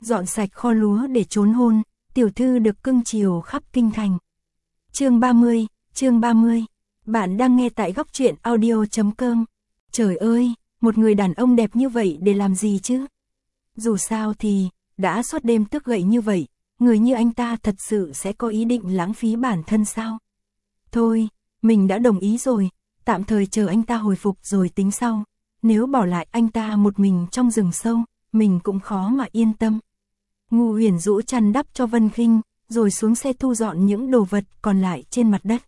dọn sạch kho lúa để trốn hôn, tiểu thư được cưng chiều khắp kinh thành. Chương 30, bạn đang nghe tại góc truyện audio.com. Trời ơi, một người đàn ông đẹp như vậy để làm gì chứ? Dù sao thì, đã suốt đêm tước gậy như vậy, người như anh ta thật sự sẽ có ý định lãng phí bản thân sao? Thôi, mình đã đồng ý rồi, tạm thời chờ anh ta hồi phục rồi tính sau. Nếu bỏ lại anh ta một mình trong rừng sâu, mình cũng khó mà yên tâm. Ngu Huyền rũ chăn đắp cho Vân Khinh, rồi xuống xe thu dọn những đồ vật còn lại trên mặt đất.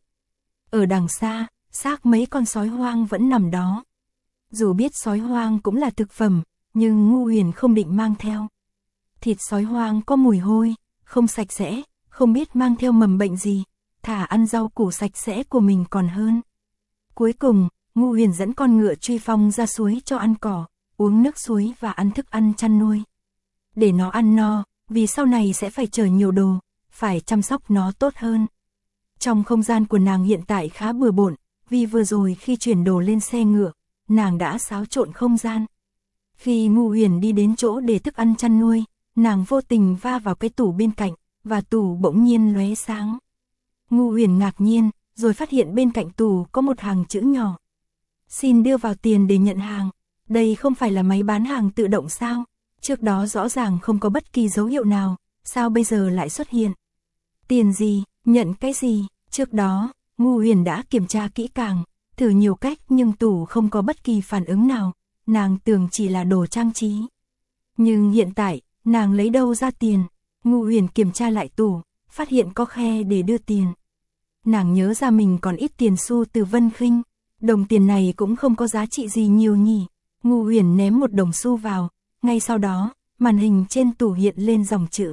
Ở đằng xa, xác mấy con sói hoang vẫn nằm đó. Dù biết sói hoang cũng là thực phẩm, nhưng Ngu Huyền không định mang theo. Thịt sói hoang có mùi hôi, không sạch sẽ, không biết mang theo mầm bệnh gì, thả ăn rau củ sạch sẽ của mình còn hơn. Cuối cùng, Ngu Huyền dẫn con ngựa Truy Phong ra suối cho ăn cỏ, uống nước suối và ăn thức ăn chăn nuôi. Để nó ăn no, vì sau này sẽ phải chở nhiều đồ, phải chăm sóc nó tốt hơn. Trong không gian của nàng hiện tại khá bừa bộn, vì vừa rồi khi chuyển đồ lên xe ngựa, nàng đã xáo trộn không gian. Khi Ngu Huyền đi đến chỗ để thức ăn chăn nuôi, nàng vô tình va vào cái tủ bên cạnh, và tủ bỗng nhiên lóe sáng. Ngu Huyền ngạc nhiên, rồi phát hiện bên cạnh tủ có một hàng chữ nhỏ. Xin đưa vào tiền để nhận hàng. Đây không phải là máy bán hàng tự động sao? Trước đó rõ ràng không có bất kỳ dấu hiệu nào, sao bây giờ lại xuất hiện? Tiền gì, nhận cái gì? Trước đó, Ngu Huyền đã kiểm tra kỹ càng, thử nhiều cách nhưng tủ không có bất kỳ phản ứng nào, nàng tưởng chỉ là đồ trang trí. Nhưng hiện tại, nàng lấy đâu ra tiền? Ngu Huyền kiểm tra lại tủ, phát hiện có khe để đưa tiền. Nàng nhớ ra mình còn ít tiền xu từ Vân Khinh, đồng tiền này cũng không có giá trị gì nhiều nhỉ. Ngu Huyền ném một đồng xu vào, ngay sau đó, màn hình trên tủ hiện lên dòng chữ.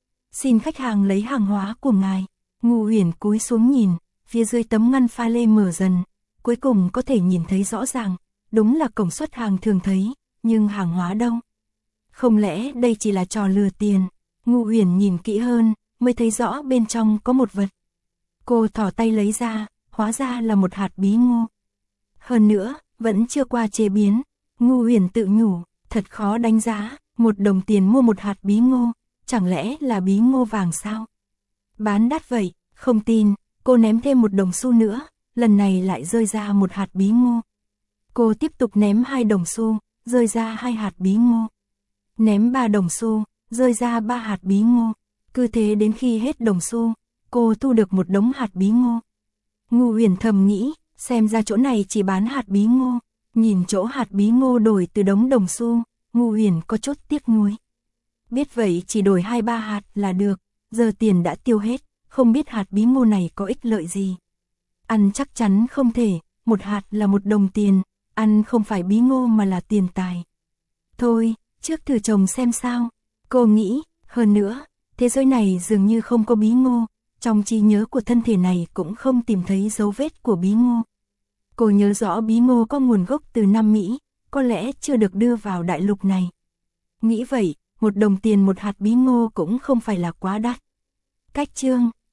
Xin khách hàng lấy hàng hóa của ngài. Ngu Huyền cúi xuống nhìn, phía dưới tấm ngăn pha lê mở dần, cuối cùng có thể nhìn thấy rõ ràng, đúng là cổng xuất hàng thường thấy, nhưng hàng hóa đâu? Không lẽ đây chỉ là trò lừa tiền? Ngu Huyền nhìn kỹ hơn, mới thấy rõ bên trong có một vật. Cô thò tay lấy ra, hóa ra là một hạt bí ngô. Hơn nữa, vẫn chưa qua chế biến. Ngu Huyền tự nhủ, thật khó đánh giá, một đồng tiền mua một hạt bí ngô, chẳng lẽ là bí ngô vàng sao? Bán đắt vậy, không tin, cô ném thêm một đồng xu nữa, lần này lại rơi ra một hạt bí ngô. Cô tiếp tục ném 2 đồng xu, rơi ra 2 hạt bí ngô. Ném 3 đồng xu, rơi ra 3 hạt bí ngô. Cứ thế đến khi hết đồng xu, cô thu được một đống hạt bí ngô. Ngu Huyền thầm nghĩ, xem ra chỗ này chỉ bán hạt bí ngô. Nhìn chỗ hạt bí ngô đổi từ đống đồng xu, Ngu Huyền có chút tiếc nuối. Biết vậy chỉ đổi 2-3 hạt là được, giờ tiền đã tiêu hết, không biết hạt bí ngô này có ích lợi gì. Ăn chắc chắn không thể, một hạt là 1 đồng tiền, ăn không phải bí ngô mà là tiền tài. Thôi, trước thử trồng xem sao, cô nghĩ, hơn nữa, thế giới này dường như không có bí ngô, trong trí nhớ của thân thể này cũng không tìm thấy dấu vết của bí ngô. Cô nhớ rõ bí ngô có nguồn gốc từ Nam Mỹ, có lẽ chưa được đưa vào đại lục này. Nghĩ vậy, 1 đồng tiền một hạt bí ngô cũng không phải là quá đắt. Cách chương